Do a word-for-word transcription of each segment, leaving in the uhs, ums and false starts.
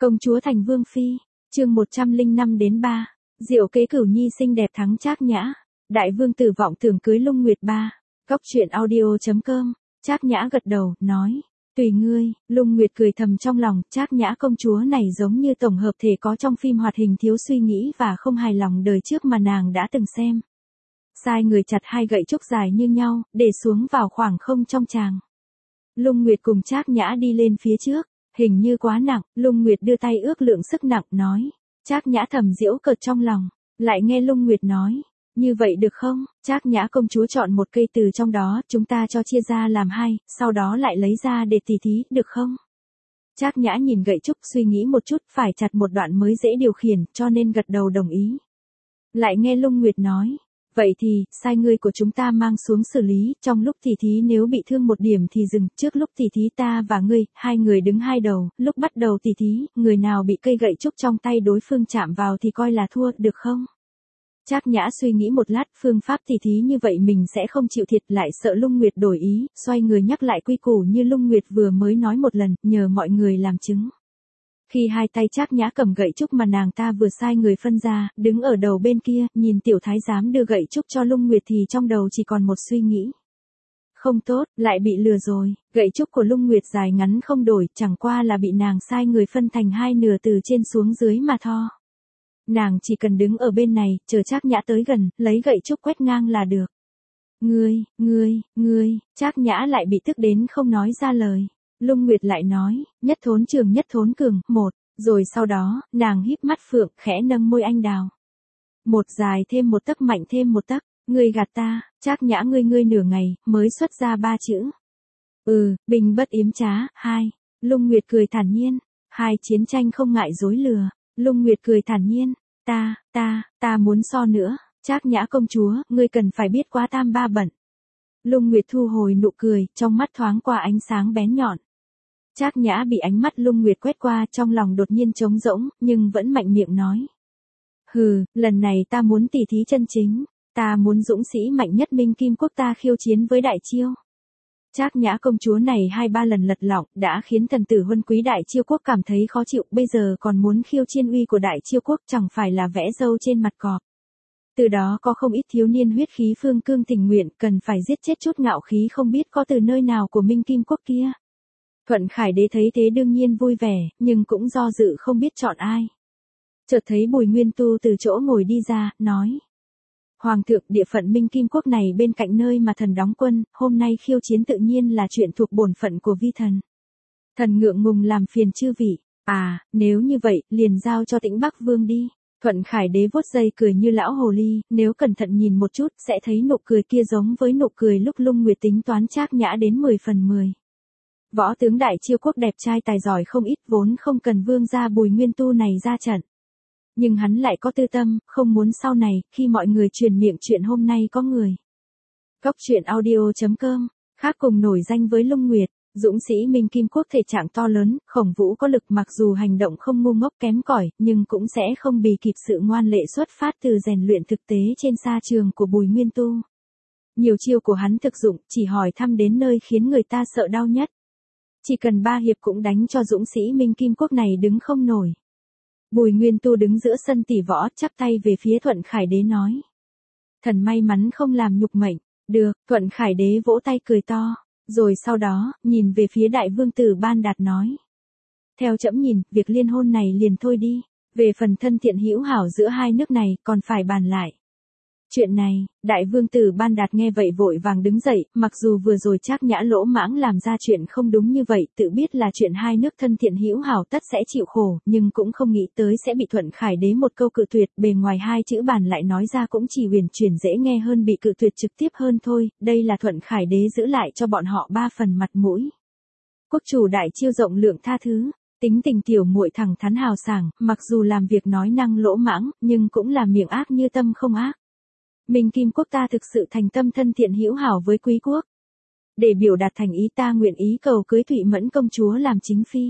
Công chúa thành vương phi, chương một trăm linh năm đến ba, diệu kế cửu nhi xinh đẹp thắng Trác Nhã, đại vương tử vọng tưởng cưới Lung Nguyệt ba. Cóc truyện audio chấm com. Trác Nhã gật đầu, nói, tùy ngươi. Lung Nguyệt cười thầm trong lòng, Trác Nhã công chúa này giống như tổng hợp thể có trong phim hoạt hình thiếu suy nghĩ và không hài lòng đời trước mà nàng đã từng xem. Sai người chặt hai gậy trúc dài như nhau, để xuống vào khoảng không trong tràng. Lung Nguyệt cùng Trác Nhã đi lên phía trước, hình như quá nặng, Lung Nguyệt đưa tay ước lượng sức nặng, nói. Trác Nhã thầm giễu cợt trong lòng, lại nghe Lung Nguyệt nói, như vậy được không? Trác Nhã công chúa chọn một cây từ trong đó, chúng ta cho chia ra làm hai, sau đó lại lấy ra để tỉ thí, được không? Trác Nhã nhìn gậy trúc suy nghĩ một chút, phải chặt một đoạn mới dễ điều khiển, cho nên gật đầu đồng ý. Lại nghe Lung Nguyệt nói, vậy thì, sai ngươi của chúng ta mang xuống xử lý, trong lúc tỉ thí nếu bị thương một điểm thì dừng, trước lúc tỉ thí ta và ngươi, hai người đứng hai đầu, lúc bắt đầu tỉ thí, người nào bị cây gậy trúc trong tay đối phương chạm vào thì coi là thua, được không? Trác Nhã suy nghĩ một lát, phương pháp tỉ thí như vậy mình sẽ không chịu thiệt, lại sợ Lung Nguyệt đổi ý, xoay người nhắc lại quy củ như Lung Nguyệt vừa mới nói một lần, nhờ mọi người làm chứng. Khi hai tay Trác Nhã cầm gậy trúc mà nàng ta vừa sai người phân ra, đứng ở đầu bên kia, nhìn tiểu thái giám đưa gậy trúc cho Lung Nguyệt thì trong đầu chỉ còn một suy nghĩ. Không tốt, lại bị lừa rồi, gậy trúc của Lung Nguyệt dài ngắn không đổi, chẳng qua là bị nàng sai người phân thành hai nửa từ trên xuống dưới mà tho. Nàng chỉ cần đứng ở bên này, chờ Trác Nhã tới gần, lấy gậy trúc quét ngang là được. Ngươi, ngươi, ngươi, Trác Nhã lại bị tức đến không nói ra lời. Lung Nguyệt lại nói, nhất thốn trường nhất thốn cường, một, rồi sau đó, nàng híp mắt phượng, khẽ nâng môi anh đào. Một dài thêm một tấc mạnh thêm một tấc, ngươi gạt ta, Trác Nhã ngươi ngươi nửa ngày, mới xuất ra ba chữ. Ừ, bình bất yếm trá, hai. Lung Nguyệt cười thản nhiên, hai chiến tranh không ngại dối lừa. Lung Nguyệt cười thản nhiên, ta, ta, ta muốn so nữa, Trác Nhã công chúa, ngươi cần phải biết quá tam ba bận. Lung Nguyệt thu hồi nụ cười, trong mắt thoáng qua ánh sáng bén nhọn. Trác Nhã bị ánh mắt Lung Nguyệt quét qua, trong lòng đột nhiên trống rỗng, nhưng vẫn mạnh miệng nói. Hừ, lần này ta muốn tỉ thí chân chính, ta muốn dũng sĩ mạnh nhất Minh Kim Quốc ta khiêu chiến với Đại Chiêu. Trác Nhã công chúa này hai ba lần lật lọng, đã khiến thần tử huân quý Đại Chiêu Quốc cảm thấy khó chịu, bây giờ còn muốn khiêu chiến uy của Đại Chiêu Quốc, chẳng phải là vẽ râu trên mặt cọp. Từ đó có không ít thiếu niên huyết khí phương cương tình nguyện, cần phải giết chết chút ngạo khí không biết có từ nơi nào của Minh Kim Quốc kia. Thuận Khải Đế thấy thế đương nhiên vui vẻ, nhưng cũng do dự không biết chọn ai. Chợt thấy Bùi Nguyên Tu từ chỗ ngồi đi ra, nói. Hoàng thượng, địa phận Minh Kim Quốc này bên cạnh nơi mà thần đóng quân, hôm nay khiêu chiến tự nhiên là chuyện thuộc bổn phận của vi thần. Thần ngượng ngùng làm phiền chư vị, à, nếu như vậy, liền giao cho Tĩnh Bắc Vương đi. Thuận Khải Đế vuốt dây cười như lão hồ ly, nếu cẩn thận nhìn một chút, sẽ thấy nụ cười kia giống với nụ cười lúc Lung Nguyệt tính toán Trác Nhã đến mười phần mười. Võ tướng Đại Chiêu Quốc đẹp trai tài giỏi không ít, vốn không cần vương gia Bùi Nguyên Tu này ra trận. Nhưng hắn lại có tư tâm, không muốn sau này, khi mọi người truyền miệng chuyện hôm nay có người. Cóc truyện audio chấm com, khác cùng nổi danh với Lung Nguyệt, dũng sĩ Minh Kim Quốc thể trạng to lớn, Khổng Vũ có lực mặc dù hành động không ngu ngốc kém cỏi, nhưng cũng sẽ không bì kịp sự ngoan lệ xuất phát từ rèn luyện thực tế trên sa trường của Bùi Nguyên Tu. Nhiều chiêu của hắn thực dụng, chỉ hỏi thăm đến nơi khiến người ta sợ đau nhất. Chỉ cần ba hiệp cũng đánh cho dũng sĩ Minh Kim Quốc này đứng không nổi. Bùi Nguyên Tu đứng giữa sân tỷ võ, chắp tay về phía Thuận Khải Đế nói. Thần may mắn không làm nhục mệnh, được, Thuận Khải Đế vỗ tay cười to, rồi sau đó, nhìn về phía đại vương tử Ban Đạt nói. Theo trẫm nhìn, việc liên hôn này liền thôi đi, về phần thân thiện hữu hảo giữa hai nước này, còn phải bàn lại. Chuyện này, đại vương tử Ban Đạt nghe vậy vội vàng đứng dậy, mặc dù vừa rồi Trác Nhã lỗ mãng làm ra chuyện không đúng như vậy, tự biết là chuyện hai nước thân thiện hữu hảo tất sẽ chịu khổ, nhưng cũng không nghĩ tới sẽ bị Thuận Khải Đế một câu cự tuyệt, bề ngoài hai chữ bàn lại nói ra cũng chỉ huyền chuyển dễ nghe hơn bị cự tuyệt trực tiếp hơn thôi, đây là Thuận Khải Đế giữ lại cho bọn họ ba phần mặt mũi. Quốc chủ Đại Chiêu rộng lượng tha thứ, tính tình tiểu muội thẳng thắn hào sảng, mặc dù làm việc nói năng lỗ mãng, nhưng cũng là miệng ác như tâm không ác. Minh Kim Quốc ta thực sự thành tâm thân thiện hữu hảo với quý quốc. Để biểu đạt thành ý ta nguyện ý cầu cưới Thụy Mẫn công chúa làm chính phi.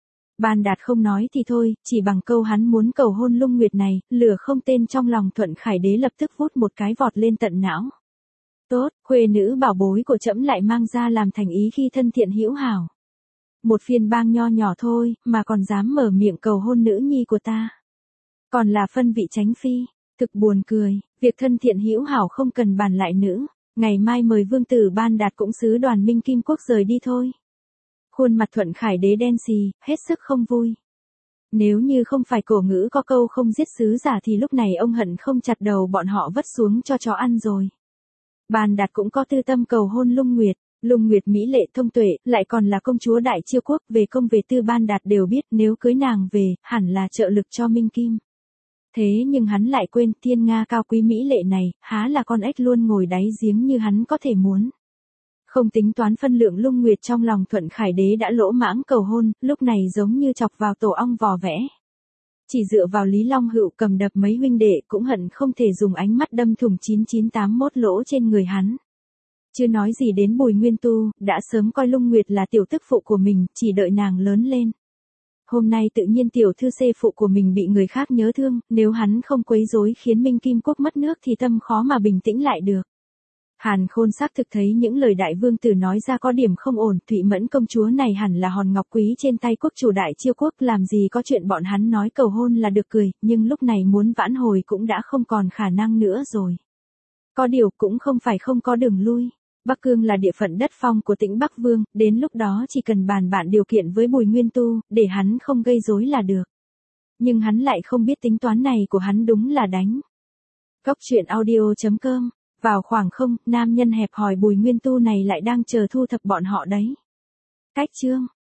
Ban Đạt không nói thì thôi, chỉ bằng câu hắn muốn cầu hôn Lung Nguyệt này, lửa không tên trong lòng Thuận Khải Đế lập tức vút một cái vọt lên tận não. Tốt, khuê nữ bảo bối của trẫm lại mang ra làm thành ý khi thân thiện hữu hảo. Một phiên bang nho nhỏ thôi, mà còn dám mở miệng cầu hôn nữ nhi của ta. Còn là phân vị tránh phi, thực buồn cười, việc thân thiện hữu hảo không cần bàn lại nữ. Ngày mai mời vương tử Ban Đạt cũng sứ đoàn Minh Kim Quốc rời đi thôi. Khuôn mặt Thuận Khải Đế đen xì, hết sức không vui. Nếu như không phải cổ ngữ có câu không giết sứ giả thì lúc này ông hận không chặt đầu bọn họ vất xuống cho chó ăn rồi. Ban Đạt cũng có tư tâm cầu hôn Lung Nguyệt. Lung Nguyệt mỹ lệ thông tuệ, lại còn là công chúa Đại Chiêu Quốc, về công về tư Ban Đạt đều biết nếu cưới nàng về, hẳn là trợ lực cho Minh Kim. Thế nhưng hắn lại quên thiên nga cao quý mỹ lệ này, há là con ếch luôn ngồi đáy giếng như hắn có thể muốn. Không tính toán phân lượng Lung Nguyệt trong lòng Thuận Khải Đế đã lỗ mãng cầu hôn, lúc này giống như chọc vào tổ ong vò vẽ. Chỉ dựa vào Lý Long Hữu cầm đập mấy huynh đệ cũng hận không thể dùng ánh mắt đâm thủng chín chín tám mốt lỗ trên người hắn. Chưa nói gì đến Bùi Nguyên Tu, đã sớm coi Lung Nguyệt là tiểu tức phụ của mình, chỉ đợi nàng lớn lên. Hôm nay tự nhiên tiểu thư xê phụ của mình bị người khác nhớ thương, nếu hắn không quấy rối khiến Minh Kim Quốc mất nước thì tâm khó mà bình tĩnh lại được. Hàn Khôn xác thực thấy những lời đại vương tử nói ra có điểm không ổn, Thụy Mẫn công chúa này hẳn là hòn ngọc quý trên tay quốc chủ Đại Chiêu Quốc, làm gì có chuyện bọn hắn nói cầu hôn là được cười, nhưng lúc này muốn vãn hồi cũng đã không còn khả năng nữa rồi. Có điều cũng không phải không có đường lui. Bắc Cương là địa phận đất phong của Tĩnh Bắc Vương, đến lúc đó chỉ cần bàn bạn điều kiện với Bùi Nguyên Tu, để hắn không gây rối là được. Nhưng hắn lại không biết tính toán này của hắn đúng là đánh. Góc truyện audio chấm com. Vào khoảng không, nam nhân hẹp hòi Bùi Nguyên Tu này lại đang chờ thu thập bọn họ đấy. Cách chương